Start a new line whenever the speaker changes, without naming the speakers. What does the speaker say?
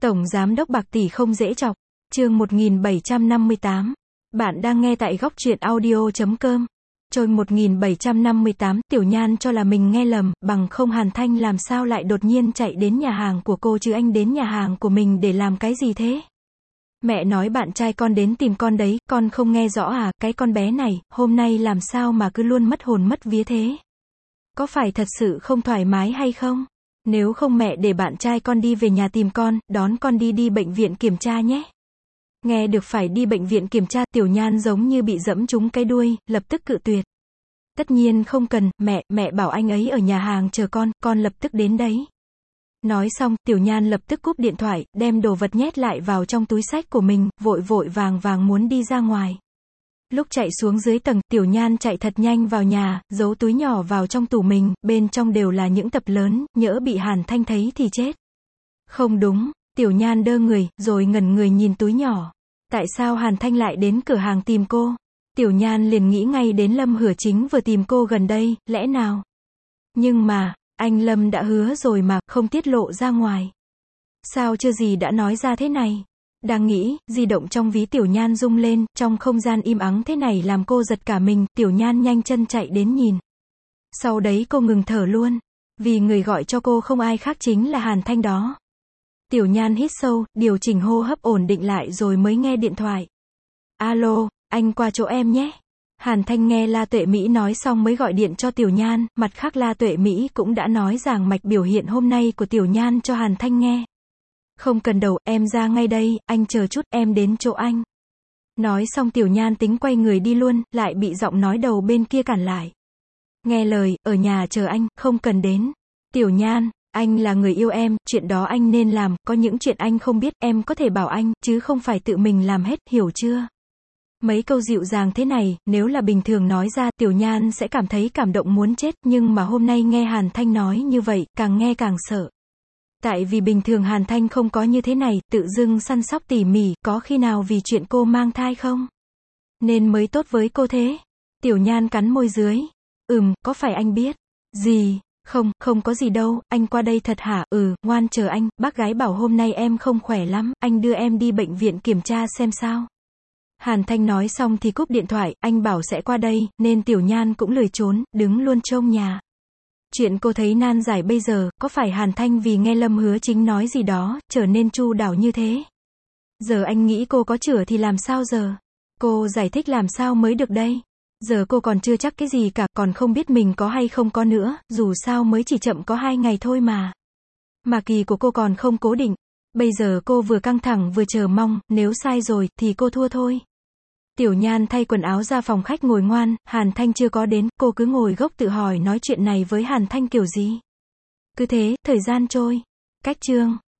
Tổng Giám đốc bạc tỷ không dễ chọc. Chương 1758. Bạn đang nghe tại góc truyện audio.com. Trôi 1758, Tiểu Nhan cho là mình nghe lầm, bằng không Hàn Thanh làm sao lại đột nhiên chạy đến nhà hàng của cô chứ, anh đến nhà hàng của mình để làm cái gì thế? Mẹ nói bạn trai con đến tìm con đấy, con không nghe rõ à, cái con bé này, hôm nay làm sao mà cứ luôn mất hồn mất vía thế? Có phải thật sự không thoải mái hay không? Nếu không mẹ để bạn trai con đi về nhà tìm con, đón con đi bệnh viện kiểm tra nhé. Nghe được phải đi bệnh viện kiểm tra, Tiểu Nhan giống như bị giẫm trúng cái đuôi, lập tức cự tuyệt. Tất nhiên không cần, mẹ bảo anh ấy ở nhà hàng chờ con lập tức đến đấy. Nói xong, Tiểu Nhan lập tức cúp điện thoại, đem đồ vật nhét lại vào trong túi xách của mình, vội vàng muốn đi ra ngoài. Lúc chạy xuống dưới tầng, Tiểu Nhan chạy thật nhanh vào nhà, giấu túi nhỏ vào trong tủ mình, bên trong đều là những tập lớn, nhỡ bị Hàn Thanh thấy thì chết. Không đúng, Tiểu Nhan đơ người, rồi ngẩn người nhìn túi nhỏ. Tại sao Hàn Thanh lại đến cửa hàng tìm cô? Tiểu Nhan liền nghĩ ngay đến Lâm Hửa Chính vừa tìm cô gần đây, lẽ nào? Nhưng mà, anh Lâm đã hứa rồi mà, không tiết lộ ra ngoài. Sao chưa gì đã nói ra thế này? Đang nghĩ, di động trong ví Tiểu Nhan rung lên, trong không gian im ắng thế này làm cô giật cả mình, Tiểu Nhan nhanh chân chạy đến nhìn. Sau đấy cô ngừng thở luôn, vì người gọi cho cô không ai khác chính là Hàn Thanh đó. Tiểu Nhan hít sâu, điều chỉnh hô hấp ổn định lại rồi mới nghe điện thoại. Alo, anh qua chỗ em nhé. Hàn Thanh nghe La Tuệ Mỹ nói xong mới gọi điện cho Tiểu Nhan, mặt khác La Tuệ Mỹ cũng đã nói ràng mạch biểu hiện hôm nay của Tiểu Nhan cho Hàn Thanh nghe. Không cần đâu, em ra ngay đây, anh chờ chút, em đến chỗ anh. Nói xong Tiểu Nhan tính quay người đi luôn, lại bị giọng nói đầu bên kia cản lại. Nghe lời, ở nhà chờ anh, không cần đến. Tiểu Nhan, anh là người yêu em, chuyện đó anh nên làm, có những chuyện anh không biết, em có thể bảo anh, chứ không phải tự mình làm hết, hiểu chưa? Mấy câu dịu dàng thế này, nếu là bình thường nói ra, Tiểu Nhan sẽ cảm thấy cảm động muốn chết, nhưng mà hôm nay nghe Hàn Thanh nói như vậy, càng nghe càng sợ. Tại vì bình thường Hàn Thanh không có như thế này, tự dưng săn sóc tỉ mỉ, có khi nào vì chuyện cô mang thai không? Nên mới tốt với cô thế? Tiểu Nhan cắn môi dưới. Có phải anh biết? Gì? Không có gì đâu, anh qua đây thật hả? Ngoan chờ anh, bác gái bảo hôm nay em không khỏe lắm, anh đưa em đi bệnh viện kiểm tra xem sao. Hàn Thanh nói xong thì cúp điện thoại, anh bảo sẽ qua đây, nên Tiểu Nhan cũng lười trốn, đứng luôn trông nhà. Chuyện cô thấy nan giải bây giờ, có phải Hàn Thanh vì nghe Lâm Hứa Chính nói gì đó, trở nên chu đáo như thế? Giờ anh nghĩ cô có chữa thì làm sao giờ? Cô giải thích làm sao mới được đây? Giờ cô còn chưa chắc cái gì cả, còn không biết mình có hay không có nữa, dù sao mới chỉ chậm có 2 ngày thôi mà. Mà kỳ của cô còn không cố định. Bây giờ cô vừa căng thẳng vừa chờ mong, nếu sai rồi, thì cô thua thôi. Tiểu Nhan thay quần áo ra phòng khách ngồi ngoan, Hàn Thanh chưa có đến, cô cứ ngồi gốc tự hỏi nói chuyện này với Hàn Thanh kiểu gì. Cứ thế, thời gian trôi. Cách chương